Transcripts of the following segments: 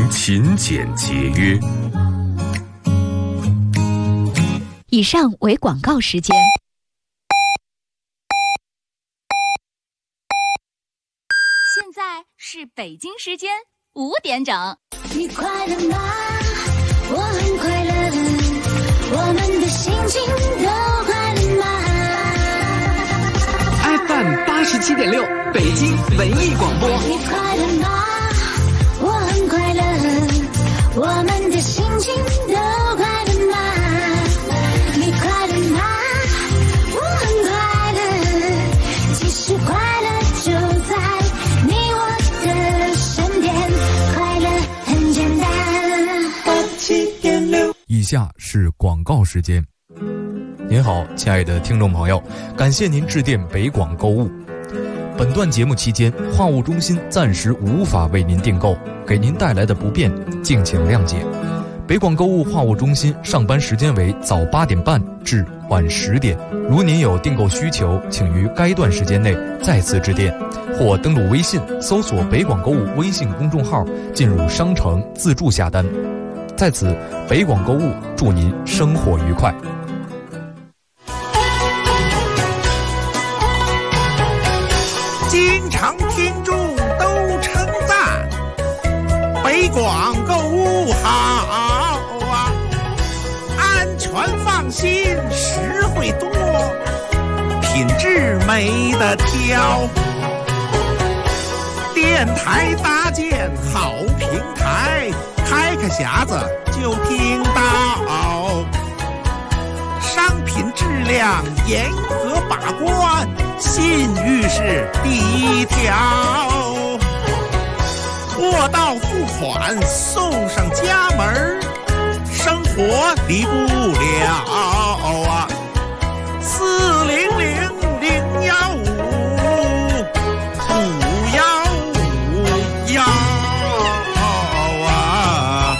您勤俭节约。 以上为广告时间。 现在是北京时间5点整。 你快乐吗？我很快乐，我们的心情都快乐吗？ FM 87.6，北京文艺广播。 你快乐吗？我很快乐，我们的心情都快乐吗？你快乐吗？我很快乐，其实快乐就在你我的身边，快乐很简单。87.6。 以下是广告时间。您好，亲爱的听众朋友，感谢您致电北广购物。本段节目期间，话务中心暂时无法为您订购，给您带来的不便，敬请谅解。北广购物话务中心上班时间为早8点半至晚10点。如您有订购需求，请于该段时间内再次致电，或登录微信搜索北广购物微信公众号，进入商城自助下单。在此，北广购物祝您生活愉快。 经常听众都称赞北广购物好啊，安全放心，实惠多，品质没得挑。电台搭建好平台，开个匣子就听到，商品质量严格把关，信誉是第一条，货到付款送上家门，生活离不了啊！400-015-515啊！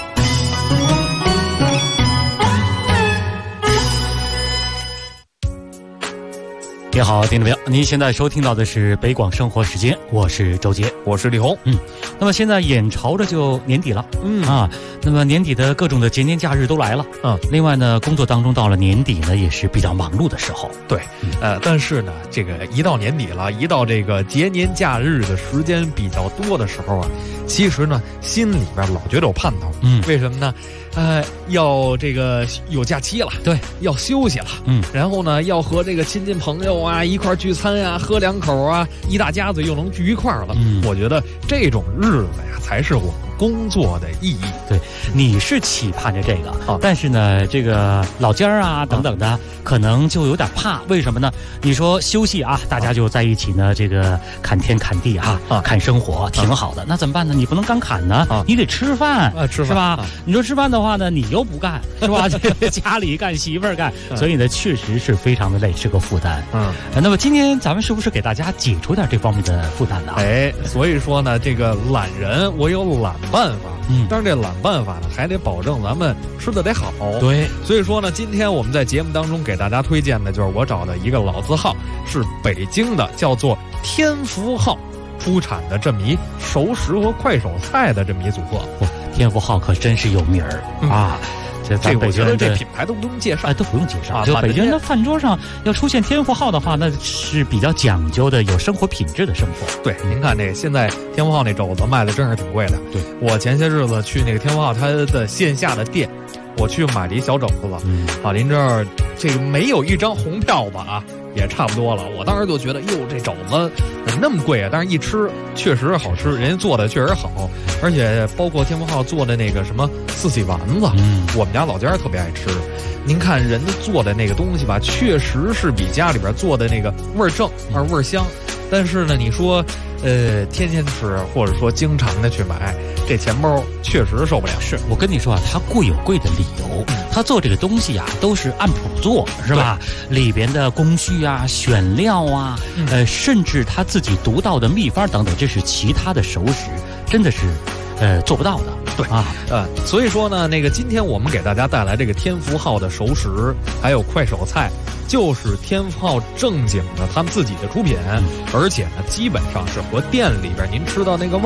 你好，听众朋友，您现在收听到的是北广生活时间，我是周杰， 我是李红。 那么现在眼瞅着就年底了，那么年底的各种的节年假日都来了，另外呢，工作当中到了年底呢，也是比较忙碌的时候。 对，但是呢，这个一到年底了，一到这个节年假日的时间比较多的时候啊，其实呢，心里边老觉得有盼头。为什么呢？要这个有假期了，对，要休息了，然后呢，要和这个亲戚朋友啊一块聚餐啊，喝2口啊，一大家子又能聚一块了。我觉得这种日子呀，才是我们工作的意义。 对，你是期盼着这个，但是呢，这个老家啊等等的，可能就有点怕。为什么呢？你说休息啊，大家就在一起呢，这个看天看地看生活，挺好的。那怎么办呢？你不能干砍呢，你得吃饭，是吧？你说吃饭的话呢，你又不干，是吧？家里干，媳妇儿干，所以呢，确实是非常的累，是个负担。那么今天咱们是不是给大家解除点这方面的负担呢？ 所以说呢，这个懒人我有懒办法。但是这懒办法呢，还得保证咱们吃的得好。 对， 所以说呢，今天我们在节目当中给大家推荐的就是我找的一个老字号，是北京的，叫做天福号出产的这么一熟食和快手菜的这么一组合。 天福号可真是有名儿啊！ 这我觉得这品牌都不用介绍， 都不用介绍。就北京人的饭桌上要出现天福号的话，那是比较讲究的，有生活品质的生活。 对，您看这现在天福号那肘子卖的真是挺贵的。对，我前些日子去那个天福号它的线下的店，我去买了一小肘子了。您这儿这个没有一张红票子啊，也差不多了。我当时就觉得，哟，这肘子怎么那么贵啊？但是一吃确实好吃，人家做的确实好，而且包括天福号做的那个什么四喜丸子，我们家老家特别爱吃。您看人家做的那个东西吧，确实是比家里边做的那个味儿正而味儿香。但是呢，你说天天吃或者说经常的去买，这钱包确实受不了。 是我跟你说啊，他贵有贵的理由，他做这个东西啊都是按谱做，是吧？里边的工序啊、选料啊，甚至他自己独到的秘方等等，这是其他的熟食真的是做不到的。 对所以说呢，那个今天我们给大家带来这个天福号的熟食还有快手菜，就是天福号正经的他们自己的出品，而且呢基本上是和店里边您吃到那个味儿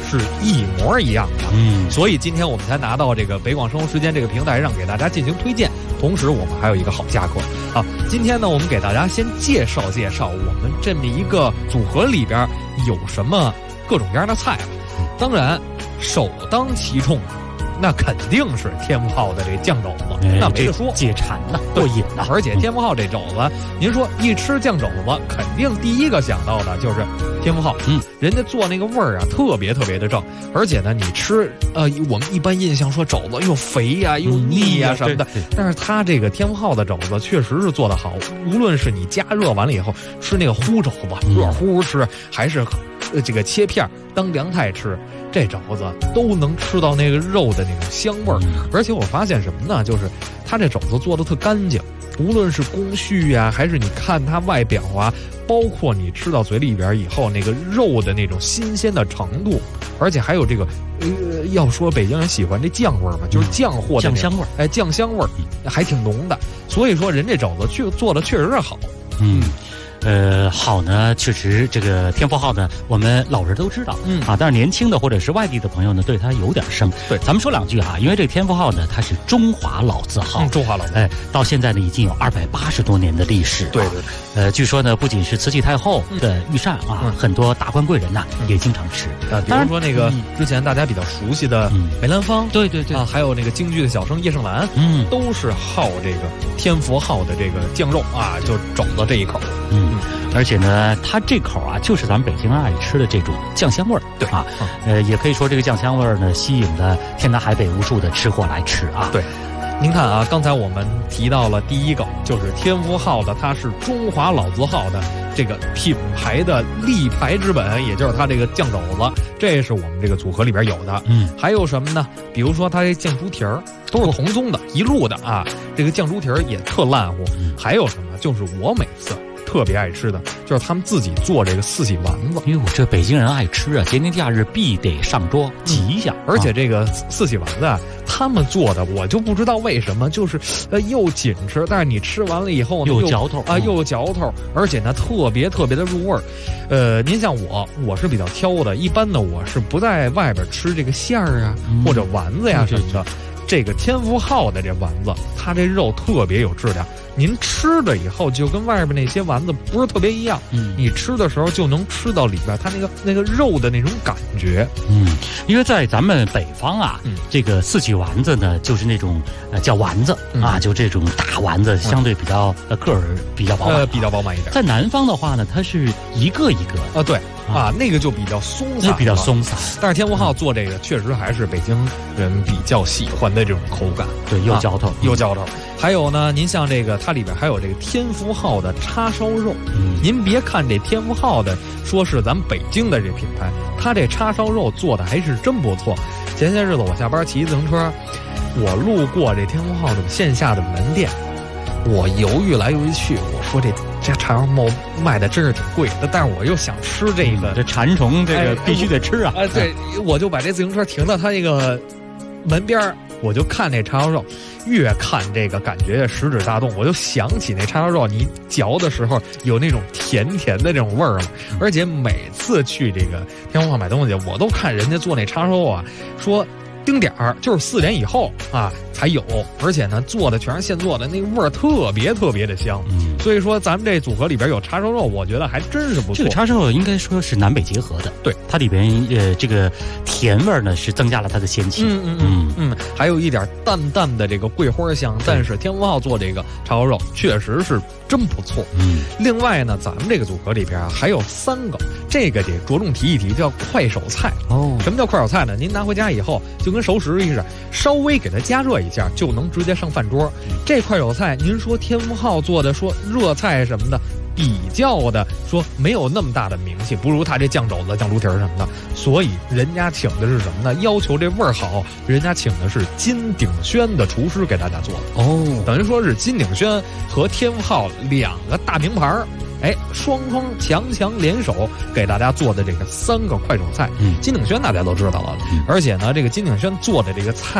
是一模一样的。所以今天我们才拿到这个北广生活时间这个平台上给大家进行推荐，同时我们还有一个好价格啊。今天呢，我们给大家先介绍我们这么一个组合里边有什么各种各样的菜了。当然，首当其冲那肯定是天福号的这酱肘子，那没得说， 解馋了，过瘾了。 而且天福号这肘子，您说一吃酱肘子，肯定第一个想到的就是天福号。人家做那个味儿啊，特别特别的正。而且呢，你吃我们一般印象说肘子又肥呀、又腻呀什么的，但是它这个天福号的肘子确实是做得好。无论是你加热完了以后吃那个烀肘子，热乎吃，还是这个切片当凉菜吃，这肘子都能吃到那个肉的那种香味儿。而且我发现什么呢？就是它这肘子做的特干净，无论是工序啊，还是你看它外表啊，包括你吃到嘴里边以后那个肉的那种新鲜的程度，而且还有这个要说北京人喜欢这酱味儿嘛，就是酱货的酱香味儿， 酱香味儿还挺浓的。所以说人这肘子做的确实是好。 好呢，确实这个天福号呢，我们老人都知道，但是年轻的或者是外地的朋友呢，对它有点生。对，咱们说两句哈，因为这个天福号呢，它是中华老字号， 中华老字号， 到现在呢已经有280多年的历史。 对。 据说呢，不仅是慈禧太后的御膳啊，很多达官贵人呐也经常吃。 比如说那个之前大家比较熟悉的梅兰芳， 对啊， 还有那个京剧的小生叶盛兰，都是好这个天福号的这个酱肉啊，就肘子这一口。 而且呢，它这口啊，就是咱们北京人爱吃的这种酱香味儿，对啊，也可以说这个酱香味儿呢，吸引了天南海北无数的吃货来吃啊。 对，您看啊，刚才我们提到了第一个，就是天福号的，它是中华老字号的这个品牌的立牌之本，也就是它这个酱肘子，这是我们这个组合里边有的。还有什么呢？比如说它这酱猪蹄儿都是同宗的，一路的啊，这个酱猪蹄儿也特烂乎。还有什么？就是我每次特别爱吃的，就是他们自己做这个四喜丸子。 因为我这北京人爱吃啊，节年假日必得上桌，吉祥。 而且这个四喜丸子啊，他们做的我就不知道为什么，就是又紧吃，但是你吃完了以后呢， 又嚼头啊，又嚼头，而且呢特别特别的入味儿。您像我是比较挑的，一般呢我是不在外边吃这个馅儿啊或者丸子呀什么的。这个天福号的这丸子，它这肉特别有质量，您吃了以后就跟外边那些丸子不是特别一样。你吃的时候就能吃到里边它那个肉的那种感觉。 因为在咱们北方啊，这个四喜丸子呢，就是那种叫丸子啊，就这种大丸子，相对比较个儿比较饱满， 比较饱满一点。 在南方的话呢，它是一个一个对啊，那个就比较松散， 比较松散。 但是天福号做这个确实还是北京人比较喜欢的这种口感， 对，又嚼头又嚼头。还有呢，您像这个它里边还有这个天福号的叉烧肉。您别看这天福号的说是咱们北京的这品牌，它这叉烧肉做的还是真不错。前些日子我下班骑自行车，我路过这天福号的线下的门店，我犹豫来犹豫去，我说这叉烧肉卖的真是挺贵的，但是我又想吃这个， 这馋虫这个必须得吃啊！ 对，我就把这自行车停到他那个门边，我就看那叉烧肉，越看这个感觉食指大动，我就想起那叉烧肉，你嚼的时候有那种甜甜的这种味儿嘛。而且每次去这个天福号买东西，我都看人家做那叉烧肉啊，说定点儿就是4点以后啊才有，而且呢做的全是现做的，那个味儿特别特别的香。所以说咱们这组合里边有叉烧肉，我觉得还真是不错。 这个叉烧肉应该说是南北结合的， 对， 它里边这个甜味儿呢是增加了它的鲜气。 还有一点淡淡的这个桂花香，但是天福号做这个叉烧肉确实是真不错。另外呢，咱们这个组合里边啊还有3个，这个得着重提一提，叫快手菜。什么叫快手菜呢？您拿回家以后就跟熟食似的，稍微给它加热一下就能直接上饭桌。这快手菜，您说天福号做的说热菜什么的，比较的说没有那么大的名气，不如他这酱肘子、酱猪蹄儿什么的，所以人家请的是什么呢？要求这味儿好，人家请的是金鼎轩的厨师给大家做的。等于说是金鼎轩和天福号2个大名牌，双强联手给大家做的这个3个快手菜。金鼎轩大家都知道了，而且呢，这个金鼎轩做的这个菜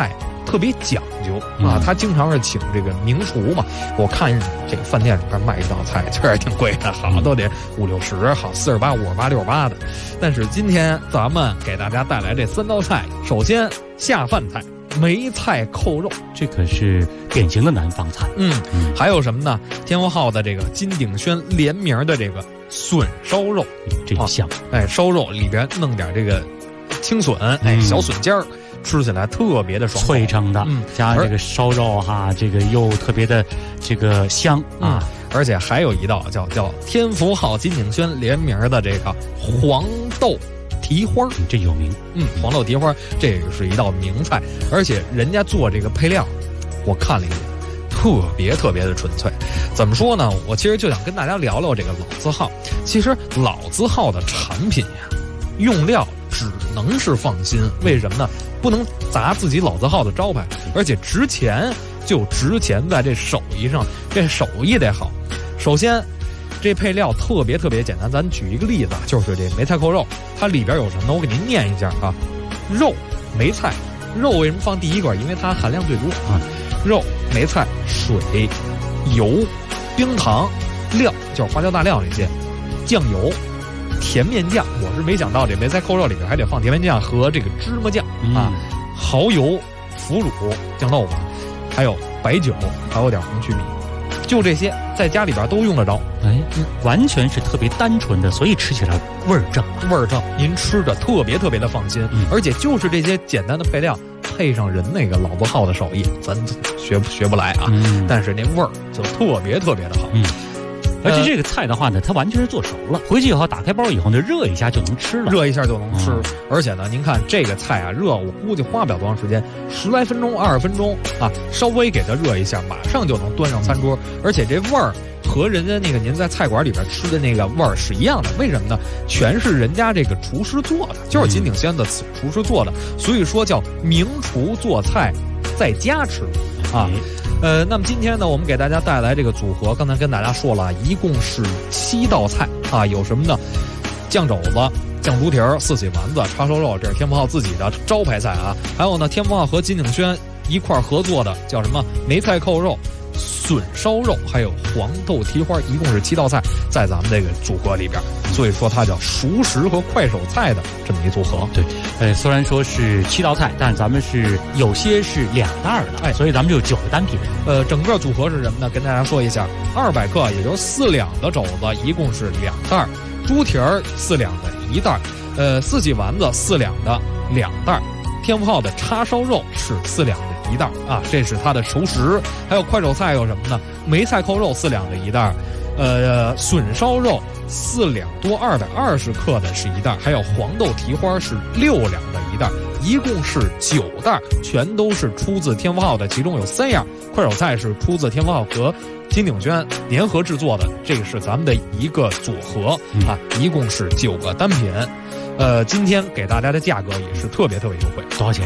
特别讲究啊，他经常是请这个名厨嘛。我看这个饭店里边卖一道菜，确实挺贵的，好都得50-60，好48、58、68的。但是今天咱们给大家带来这3道菜，首先下饭菜。梅菜扣肉，这可是典型的南方菜。还有什么呢？天福号的这个金鼎轩联名的这个笋烧肉，这一香。烧肉里边弄点这个青笋，小笋尖儿，吃起来特别的爽口，脆撑的。加上这个烧肉哈，这个又特别的这个香啊。而且还有一道叫天福号金鼎轩联名的这个黄豆蹄花，这有名。黄豆蹄花这个是一道名菜，而且人家做这个配料，我看了一眼，特别特别的纯粹。怎么说呢？我其实就想跟大家聊聊这个老字号。其实老字号的产品呀，用料只能是放心。为什么呢？不能砸自己老字号的招牌，而且值钱就值钱在这手艺上，这手艺得好。首先这配料特别特别简单，咱举一个例子，就是这梅菜扣肉，它里边有什么呢？我给您念一下啊。肉、梅菜，肉为什么放第一个？因为它含量最多啊。肉、梅菜、水、油、冰糖、料，就是花椒大料那些，酱油、甜面酱。我是没想到这梅菜扣肉里边还得放甜面酱和这个芝麻酱啊，蚝油、腐乳、酱豆腐，还有白酒，还有点红曲米。就这些在家里边都用得着，完全是特别单纯的，所以吃起来味儿正，您吃着特别特别的放心。而且就是这些简单的配料，配上人那个老字号的手艺，咱学不来啊。但是那味儿就特别特别的好。而且这个菜的话呢，它完全是做熟了，回去以后打开包以后呢，热一下就能吃了，而且呢，您看这个菜啊，热我估计花不了多长时间，10来分钟、20分钟啊，稍微给它热一下，马上就能端上餐桌。而且这味儿和人家那个您在菜馆里边吃的那个味儿是一样的。为什么呢？全是人家这个厨师做的，就是金鼎轩的厨师做的，所以说叫名厨做菜在家吃啊。那么今天呢，我们给大家带来这个组合，刚才跟大家说了，一共是7道菜啊，有什么呢？酱肘子、酱猪蹄儿、四喜丸子、叉烧肉，这是天福号自己的招牌菜啊。还有呢，天福号和金鼎轩一块合作的叫什么？梅菜扣肉、笋烧肉，还有黄豆蹄花，一共是7道菜，在咱们这个组合里边，所以说它叫熟食和快手菜的这么一组合。对，虽然说是7道菜，但咱们是有些是2袋的，所以咱们就有9个单品。整个组合是什么呢？跟大家说一下，200克，也就是4两的肘子，一共是2袋；猪蹄儿4两的1袋，四喜丸子4两的2袋，天福号的叉烧肉是4两的1袋啊，这是它的熟食。还有快手菜有什么呢？梅菜扣肉4两的1袋，笋烧肉4两多220克的是1袋，还有黄豆蹄花是6两的1袋，一共是9袋，全都是出自天福号的，其中有3样快手菜是出自天福号和金鼎轩联合制作的，这个是咱们的一个组合啊，一共是9个单品。今天给大家的价格也是特别特别优惠，多少钱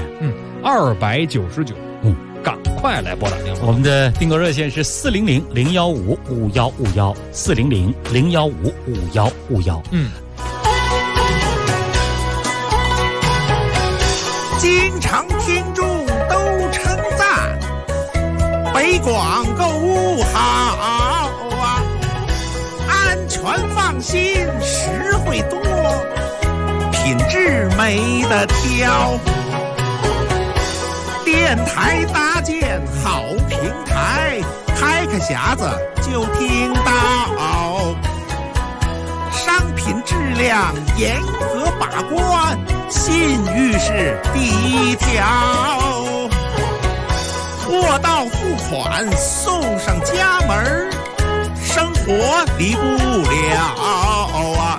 ？299。赶快来拨打电话，我们的订购热线是400-015-5151，400-015-5151。 经常听众都称赞北广购物好啊，安全放心，实惠多，品质没得挑。电台搭建好平台，开个匣子就听到，商品质量严格把关，信誉是第一条，货到付款送上家门，生活离不了啊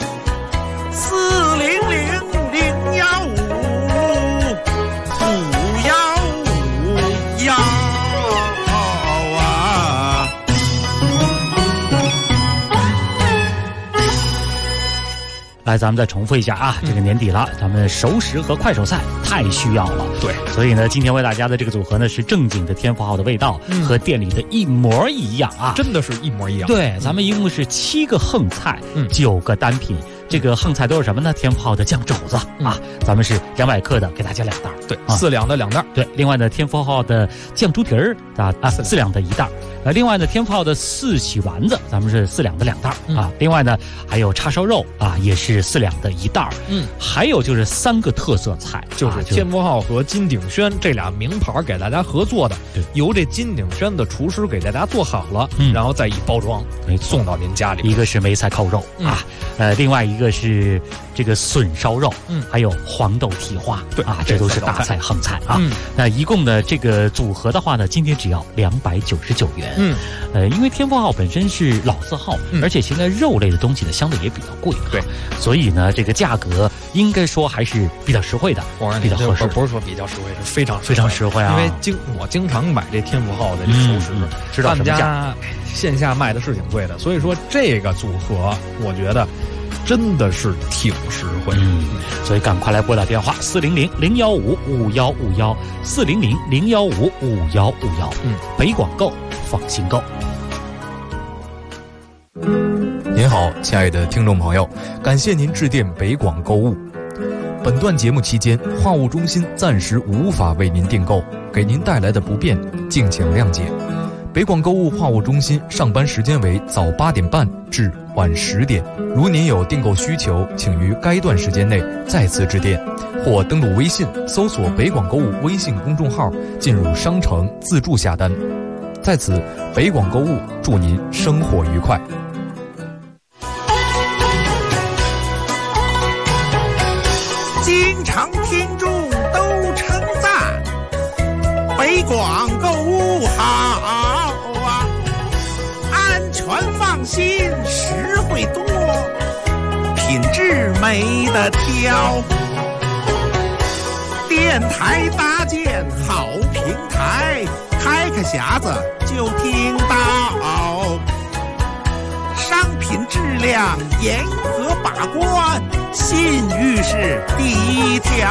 ！400-015-515啊！ 来，咱们再重复一下啊，这个年底了，咱们熟食和快手菜太需要了。对，所以呢，今天为大家的这个组合呢，是正经的天福号的味道，和店里的一模一样啊，真的是一模一样。对，咱们一共是7个横菜，9个单品， 这个横菜都是什么呢？天福号的酱肘子啊，咱们是200克的，给大家2袋。 对，4两的2袋。 对，另外呢，天福号的酱猪蹄儿4两的1袋。另外呢，天福号的4喜丸子，咱们是4两的2袋啊。另外呢，还有叉烧肉啊，也是4两的1袋。还有就是3个特色菜， 就是天福号和金鼎轩这俩名牌给大家合作的，由这金鼎轩的厨师给大家做好了，然后再以包装送到您家里。 一个是梅菜扣肉啊，另外一个是这个笋烧肉，还有黄豆蹄花，对啊，这都是大菜横菜啊。那一共的这个组合的话呢，今天只要299元。因为天福号本身是老字号，而且现在肉类的东西呢相对也比较贵，对，所以呢这个价格应该说还是比较实惠的，比较合适。 不是说比较实惠，是非常实惠啊！ 因为我经常买这天福号的熟食，知道什么价？线下卖的是挺贵的，所以说这个组合我觉得真的是挺实惠。 所以赶快来拨打电话400-015-5151，400-015-5151。北广购，放心购。 您好，亲爱的听众朋友，感谢您致电北广购物。本段节目期间，话务中心暂时无法为您订购，给您带来的不便，敬请谅解。北广购物话务中心上班时间为早8点半至晚10点。如您有订购需求，请于该段时间内再次致电，或登录微信搜索北广购物微信公众号，进入商城自助下单。在此，北广购物祝您生活愉快。 经常听众都称赞北广购物好啊，安全放心，实惠多，品质没得挑。电台搭建好平台，开个匣子就听到，商品质量严格把关，信誉是第一条。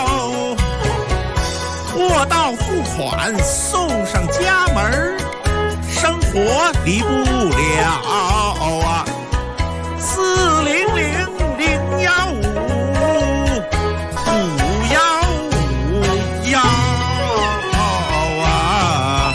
货到付款送上家门，生活离不了啊。400-015-5151啊。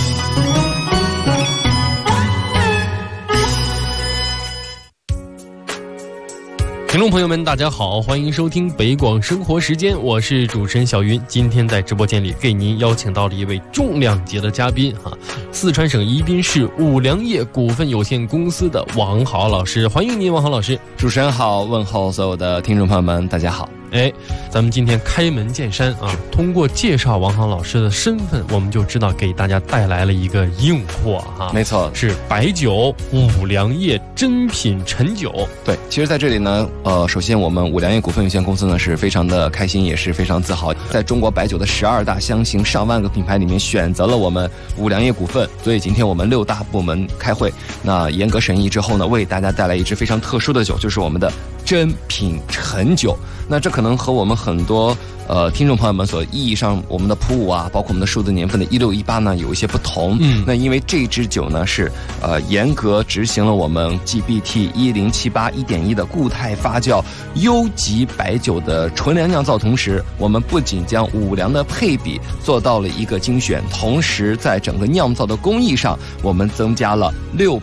听众朋友们大家好，欢迎收听北广生活时间，我是主持人小云。今天在直播间里给您邀请到了一位重量级的嘉宾四川省宜宾市五粮液股份有限公司的王豪老师，欢迎您王豪老师。 主持人好，问候所有的听众朋友们大家好。 咱们今天开门见山啊，通过介绍王豪老师的身份，我们就知道给大家带来了一个硬货没错， 是白酒五粮液珍品陈酒。 对，其实在这里呢，首先我们五粮液股份有限公司呢是非常的开心，也是非常自豪，在中国白酒的12大香型上万个品牌里面选择了我们五粮液股份，所以今天我们6大部门开会，那严格审议之后呢，为大家带来一支非常特殊的酒，就是我们的珍品陈酒。那这可能和我们很多听众朋友们所意义上我们的普五啊，包括我们的数字年份的16、18呢有一些不同。那因为这支酒呢是严格执行了我们 GPT 1078 1.1的固态发酵优级白酒的纯粮酿造，同时我们不仅将五粮的配比做到了一个精选，同时在整个酿造的工艺上，我们增加了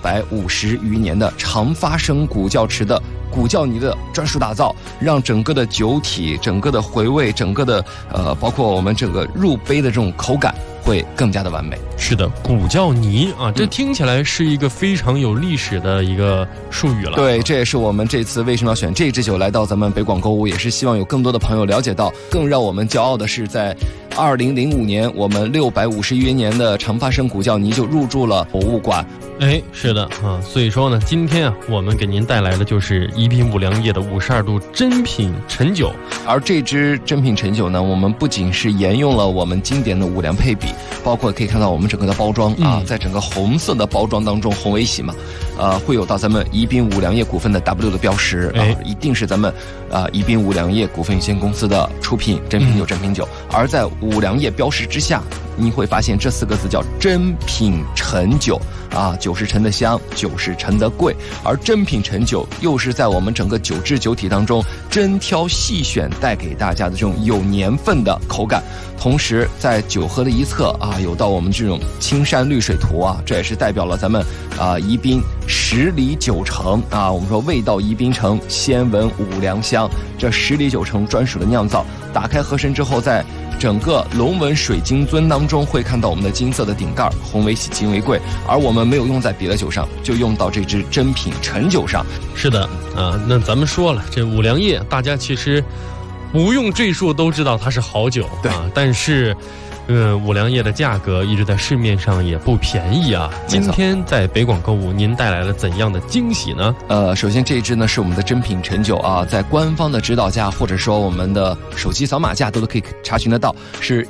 650余年的长发生古窖池的古窖泥的专属打造，让整个的酒体、整个的回味、整个的包括我们这个入杯的这种口感会更加的完美。 是的，古窖泥啊，这听起来是一个非常有历史的一个术语了。 对，这也是我们这次为什么要选这支酒来到咱们北广购物，也是希望有更多的朋友了解到。更让我们骄傲的是，在2005年，我们650余年的长发生古窖泥就入驻了博物馆。 是的啊，所以说呢，今天啊，我们给您带来的就是宜宾五粮液的52度珍品陈酒。 而这支珍品陈酒呢，我们不仅是沿用了我们经典的五粮配比，包括可以看到我们整个的包装啊，在整个红色的包装当中，红为喜嘛，会有到咱们宜宾五粮液股份的 W 的标识啊，一定是咱们宜宾五粮液股份有限公司的出品真品酒，真品酒。而在五粮液标识之下，你会发现这4个字叫真品陈酒啊，酒是陈的香，酒是陈的贵，而真品陈酒又是在我们整个酒质酒体当中真挑细选带给大家的这种有年份的口感。同时在酒盒的一侧啊，有到我们这种青山绿水图啊，这也是代表了咱们宜宾10里9城啊。我们说味道宜宾城，先闻五粮香，这10里9城专属的酿造。打开盒身之后，在整个龙纹水晶樽当中会看到我们的金色的顶盖，红为喜，金为贵，而我们没有用在别的酒上，就用到这支真品陈酒上。 是的啊，那咱们说了，这五粮液大家其实不用赘述都知道它是好酒，对啊，但是五粮液的价格一直在市面上也不便宜啊。今天在北广购物您带来了怎样的惊喜呢？ 首先这一支呢是我们的真品陈酒啊，在官方的指导价或者说我们的手机扫码价都可以查询得到，是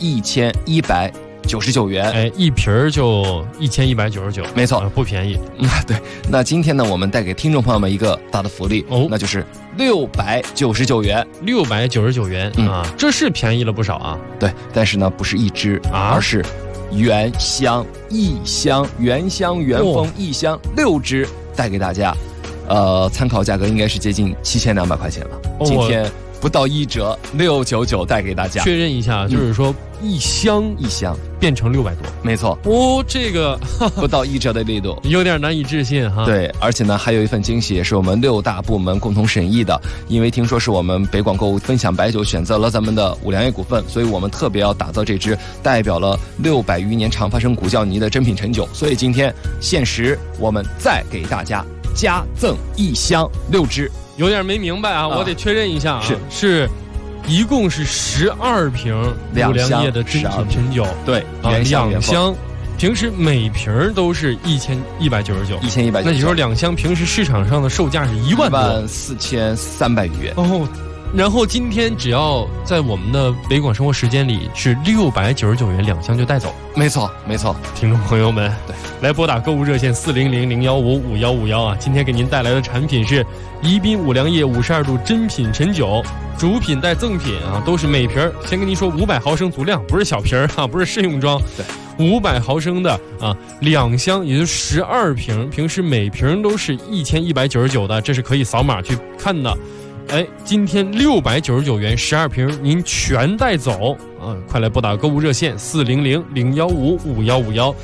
1199元， 哎，一瓶就1199， 没错， 不便宜。 对。那今天呢，我们带给听众朋友们一个大的福利哦，那就是699元 ，699元啊，这是便宜了不少啊。 对，但是呢，不是一支而是原香一箱，原香原封一箱6支带给大家，参考价格应该是接近7200块钱了。今天不到1折，699带给大家。 确认一下，就是说一箱变成600多， 没错。 这个不到1折的力度， 有点难以置信哈。 对，而且呢，还有一份惊喜，也是我们6大部门共同审议的。因为听说是我们北广购物分享白酒选择了咱们的五粮液股份，所以我们特别要打造这支代表了600余年长发生古窖泥的真品陈酒。所以今天限时，我们再给大家加赠1箱6支。 有点没明白啊，我得确认一下啊，是一共是12瓶五粮液的真品陈酒， 对 ，2箱，平时每瓶都是1199，1199，那你说2箱平时市场上的售价是 14300余元哦。然后今天只要在我们的北广生活时间里是699元2箱就带走， 没错没错。 听众朋友们，对，来拨打购物热线400-015-5151啊！今天给您带来的产品是宜宾五粮液52度真品陈酒，主品带赠品啊，都是每瓶先跟您说500毫升足量，不是小瓶啊，不是试用装，对，500毫升的啊，2箱也就是12瓶，平时每瓶都是1199的，这是可以扫码去看的。哎，今天699元12瓶您全带走啊！快来拨打购物热线400-015-5151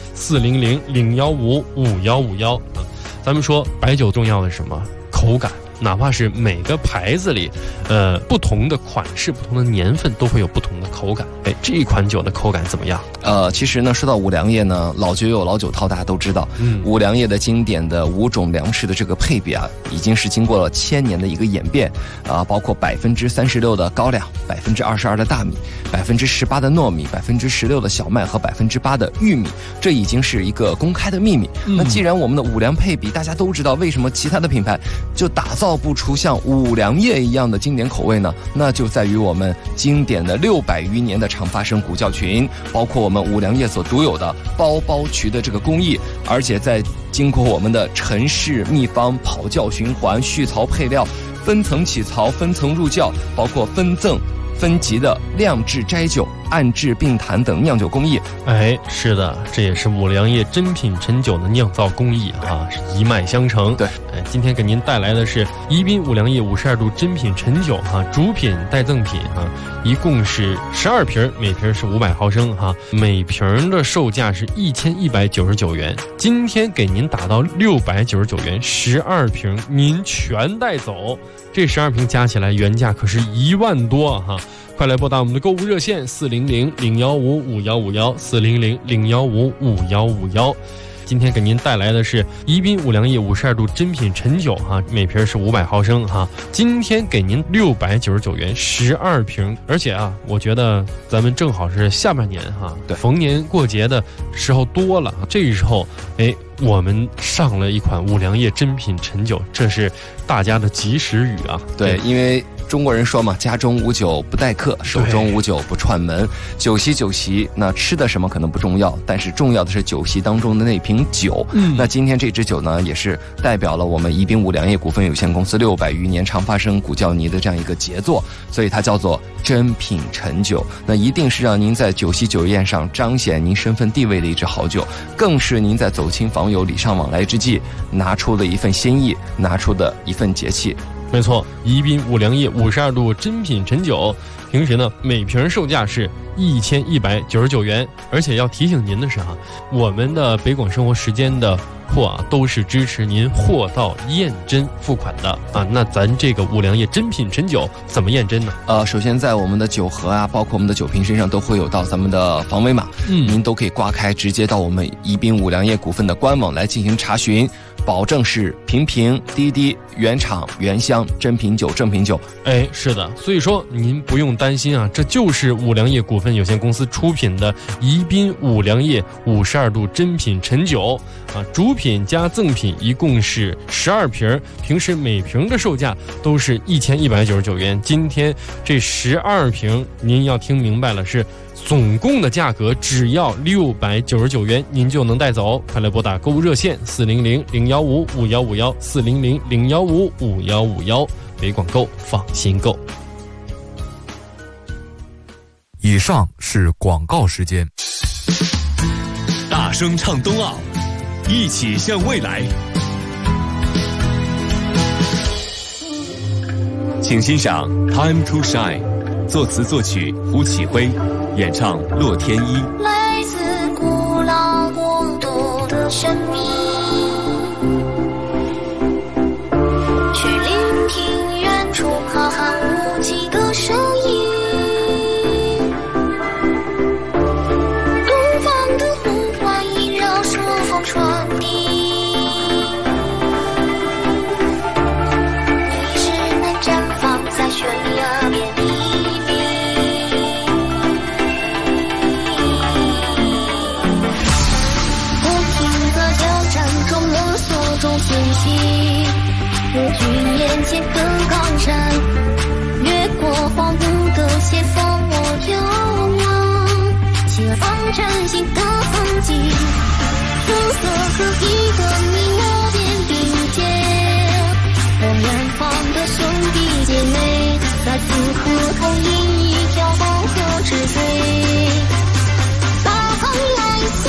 400-015-5151啊！咱们说白酒重要的是什么？口感。哪怕是每个牌子里，不同的款式、不同的年份都会有不同的口感。哎，这一款酒的口感怎么样？ 其实呢，说到五粮液呢，老酒有老酒套，大家都知道。五粮液的经典的5种粮食的这个配比啊，已经是经过了1000年的一个演变啊，包括36%的高粱、22%的大米、18%的糯米、16%的小麦和8%的玉米，这已经是一个公开的秘密。那既然我们的五粮配比大家都知道，为什么其他的品牌就打造不出像五粮液一样的经典口味呢？那就在于我们经典的600余年的长发生古窖群，包括我们五粮液所独有的包渠的这个工艺，而且在经过我们的陈氏秘方跑窖循环、续槽配料、分层起槽、分层入窖，包括分赠分级的酿制斋酒、按制并坛等酿酒工艺。 哎，是的，这也是五粮液真品陈酒的酿造工艺啊，是一脉相承。 对， 哎，今天给您带来的是宜宾五粮液52度真品陈酒啊，主品带赠品啊，一共是12瓶，每瓶是500毫升哈，每瓶的售价是1199元。今天给您打到699元，12瓶您全带走。这12瓶加起来原价可是1万多哈！快来拨打我们的购物热线400-015-5151 400-015-5151。今天给您带来的是宜宾五粮液52度真品陈酒哈，每瓶是500毫升哈。今天给您699元12瓶，而且啊，我觉得咱们正好是下半年哈，对，逢年过节的时候多了，这时候哎，我们上了一款五粮液真品陈酒，这是大家的及时雨啊。 对，因为中国人说嘛，家中无酒不待客，手中无酒不串门。酒席酒席，那吃的什么可能不重要，但是重要的是酒席当中的那瓶酒。那今天这支酒呢，也是代表了我们宜宾五粮液股份有限公司600余年常发生古窖泥的这样一个杰作，所以它叫做珍品陈酒。那一定是让您在酒席酒宴上彰显您身份地位的一支好酒，更是您在走亲访友礼尚往来之际拿出的一份心意，拿出的一份节气。 没错，宜宾五粮液52度珍品陈酒，平时呢每瓶售价是1199元，而且要提醒您的是我们的北广生活时间的货都是支持您货到验真付款的那咱这个五粮液珍品陈酒怎么验真呢？ 首先在我们的酒盒包括我们的酒瓶身上都会有到咱们的防伪码，您都可以刮开，直接到我们宜宾五粮液股份的官网来进行查询，保证是瓶瓶滴滴原厂原香真品酒正品酒。 是的，所以说您不用担心这就是五粮液股份有限公司出品的宜宾五粮液52度珍品陈酒主品加赠品一共是12瓶，平时每瓶的售价都是1199元，今天这12瓶您要听明白了，是总共的价格只要699元，您就能带走。快来拨打购物热线400-015-5151，400-015-5151，北广购放心购。 以上是广告时间。 大声唱冬奥，一起向未来。请欣赏《Time to Shine》，作词作曲胡启辉，演唱洛天依。 来自古老国度的神秘，去聆听远处浩瀚无际的声音。东方的呼唤萦绕朔风传递，你只能绽放在悬崖边黎明。不停的交战中摸索中清晰，日军眼前的高山，越过荒芜的斜坡我眺望，前方崭新的风景，肤色可以和你我肩并肩，和远方的兄弟姐妹在此刻同饮一条黄河之水，大航来送。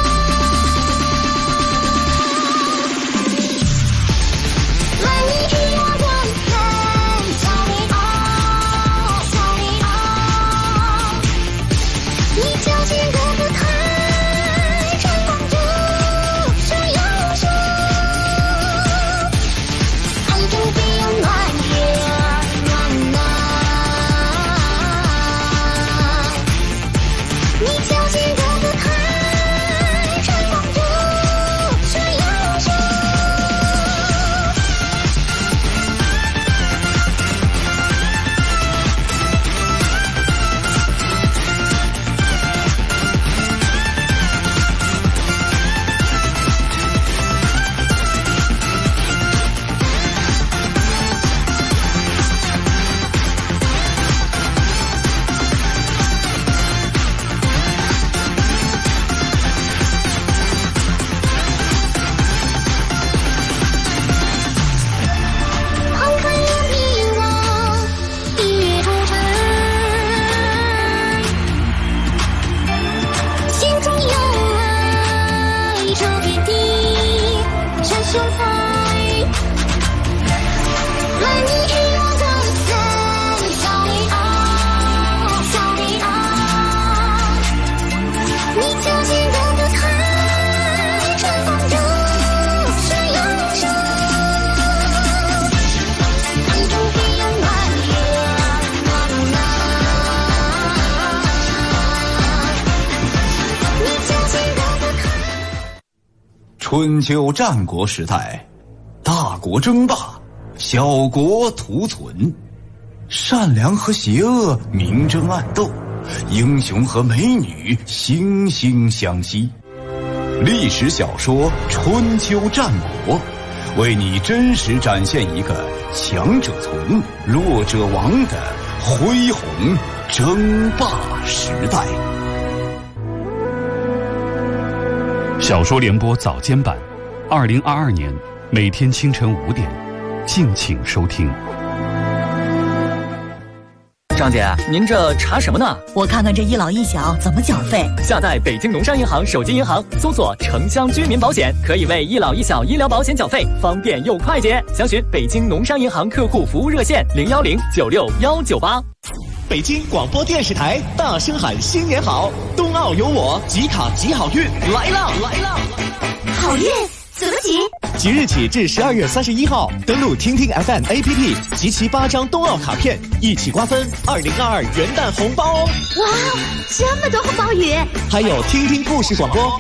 春秋战国时代，大国争霸，小国图存，善良和邪恶明争暗斗，英雄和美女惺惺相惜。历史小说《春秋战国》 为你真实展现一个强者存、弱者亡的恢宏争霸时代。 小说联播早间版，2022年每天清晨5点，敬请收听。 张姐，您这查什么呢？ 我看看这一老一小怎么缴费。 下载北京农商银行手机银行，搜索城乡居民保险，可以为一老一小医疗保险缴费，方便又快捷。详询北京农商银行客户服务热线010961198。 北京广播电视台大声喊新年好，冬奥有我，集卡集好运来了来了， 好运怎么集？ 即日起至12月31号，登录听听 FM APP， 集齐8张冬奥卡片，一起瓜分2022元旦红包哦！ 哇，这么多红包雨！ 还有听听故事广播。